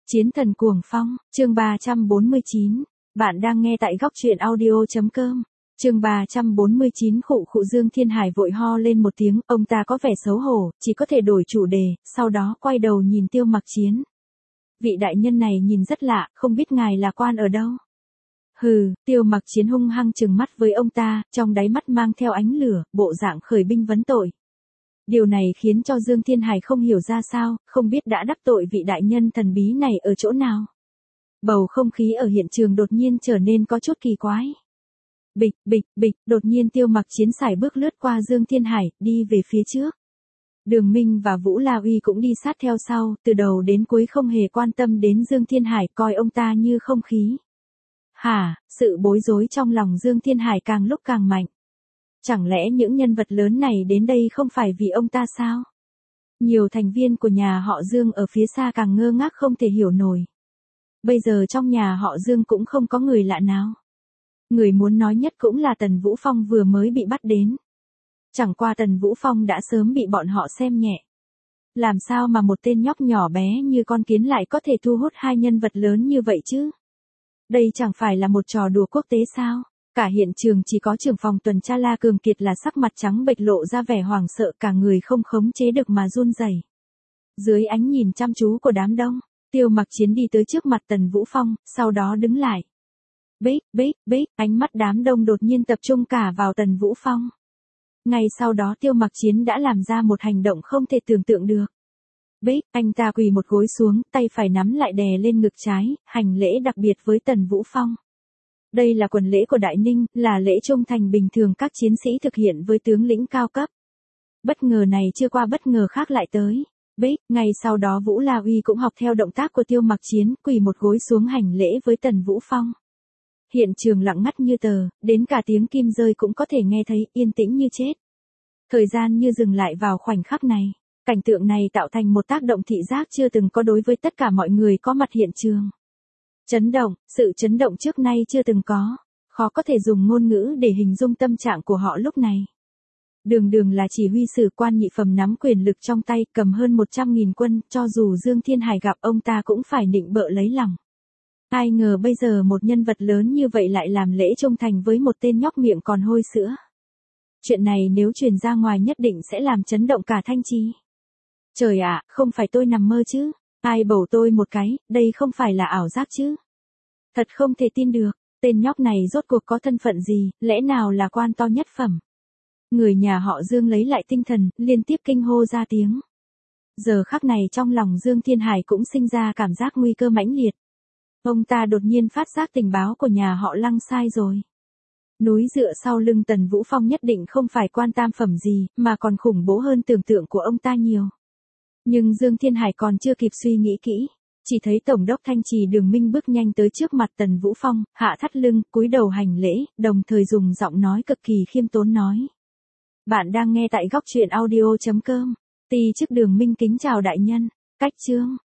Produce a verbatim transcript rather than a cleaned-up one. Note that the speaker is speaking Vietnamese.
Chiến thần cuồng phong, chương ba trăm bốn mươi chín. Bạn đang nghe tại góc truyện audio.com. Chương ba trăm bốn mươi chín. Khụ khụ. Dương Thiên Hải vội ho lên một tiếng, ông ta có vẻ xấu hổ, chỉ có thể đổi chủ đề, sau đó quay đầu nhìn Tiêu Mặc Chiến. Vị đại nhân này nhìn rất lạ, không biết ngài là quan ở đâu? Hừ, Tiêu Mặc Chiến hung hăng trừng mắt với ông ta, trong đáy mắt mang theo ánh lửa, bộ dạng khởi binh vấn tội. Điều này khiến cho Dương Thiên Hải không hiểu ra sao, không biết đã đắc tội vị đại nhân thần bí này ở chỗ nào. Bầu không khí ở hiện trường đột nhiên trở nên có chút kỳ quái. Bịch, bịch, bịch, đột nhiên Tiêu Mặc Chiến sải bước lướt qua Dương Thiên Hải, đi về phía trước. Đường Minh và Vũ La Uy cũng đi sát theo sau, từ đầu đến cuối không hề quan tâm đến Dương Thiên Hải, coi ông ta như không khí. Hả, sự bối rối trong lòng Dương Thiên Hải càng lúc càng mạnh. Chẳng lẽ những nhân vật lớn này đến đây không phải vì ông ta sao? Nhiều thành viên của nhà họ Dương ở phía xa càng ngơ ngác không thể hiểu nổi. Bây giờ trong nhà họ Dương cũng không có người lạ nào. Người muốn nói nhất cũng là Tần Vũ Phong vừa mới bị bắt đến. Chẳng qua Tần Vũ Phong đã sớm bị bọn họ xem nhẹ. Làm sao mà một tên nhóc nhỏ bé như con kiến lại có thể thu hút hai nhân vật lớn như vậy chứ? Đây chẳng phải là một trò đùa quốc tế sao? Cả hiện trường chỉ có trưởng phòng tuần tra La Cường Kiệt là sắc mặt trắng bệch lộ ra vẻ hoảng sợ, cả người không khống chế được mà run rẩy. Dưới ánh nhìn chăm chú của đám đông, Tiêu Mặc Chiến đi tới trước mặt Tần Vũ Phong, sau đó đứng lại. Bích, bích, bích, ánh mắt đám đông đột nhiên tập trung cả vào Tần Vũ Phong. Ngay sau đó Tiêu Mặc Chiến đã làm ra một hành động không thể tưởng tượng được. Bích, anh ta quỳ một gối xuống, tay phải nắm lại đè lên ngực trái, hành lễ đặc biệt với Tần Vũ Phong. Đây là quần lễ của Đại Ninh, là lễ trung thành bình thường các chiến sĩ thực hiện với tướng lĩnh cao cấp. Bất ngờ này chưa qua bất ngờ khác lại tới. Bích, ngay sau đó Vũ La Uy cũng học theo động tác của Tiêu Mặc Chiến, quỳ một gối xuống hành lễ với Tần Vũ Phong. Hiện trường lặng ngắt như tờ, đến cả tiếng kim rơi cũng có thể nghe thấy, yên tĩnh như chết. Thời gian như dừng lại vào khoảnh khắc này. Cảnh tượng này tạo thành một tác động thị giác chưa từng có đối với tất cả mọi người có mặt hiện trường. Chấn động, sự chấn động trước nay chưa từng có, khó có thể dùng ngôn ngữ để hình dung tâm trạng của họ lúc này. Đường đường là chỉ huy sử quan nhị phẩm nắm quyền lực trong tay, cầm hơn một trăm nghìn quân, cho dù Dương Thiên Hải gặp ông ta cũng phải nịnh bợ lấy lòng. Ai ngờ bây giờ một nhân vật lớn như vậy lại làm lễ trung thành với một tên nhóc miệng còn hôi sữa. Chuyện này nếu truyền ra ngoài nhất định sẽ làm chấn động cả Thanh Trì. Trời ạ, không phải tôi nằm mơ chứ? Ai bầu tôi một cái, đây không phải là ảo giác chứ? Thật không thể tin được, tên nhóc này rốt cuộc có thân phận gì, lẽ nào là quan to nhất phẩm? Người nhà họ Dương lấy lại tinh thần, liên tiếp kinh hô ra tiếng. Giờ khắc này trong lòng Dương Thiên Hải cũng sinh ra cảm giác nguy cơ mãnh liệt. Ông ta đột nhiên phát giác tình báo của nhà họ Lăng sai rồi. Núi dựa sau lưng Tần Vũ Phong nhất định không phải quan tam phẩm gì, mà còn khủng bố hơn tưởng tượng của ông ta nhiều. Nhưng Dương Thiên Hải còn chưa kịp suy nghĩ kỹ, chỉ thấy Tổng đốc Thanh Trì Đường Minh bước nhanh tới trước mặt Tần Vũ Phong, hạ thắt lưng, cúi đầu hành lễ, đồng thời dùng giọng nói cực kỳ khiêm tốn nói. Bạn đang nghe tại góc truyện audio.com. Ti chức Đường Minh kính chào đại nhân. Cách chương.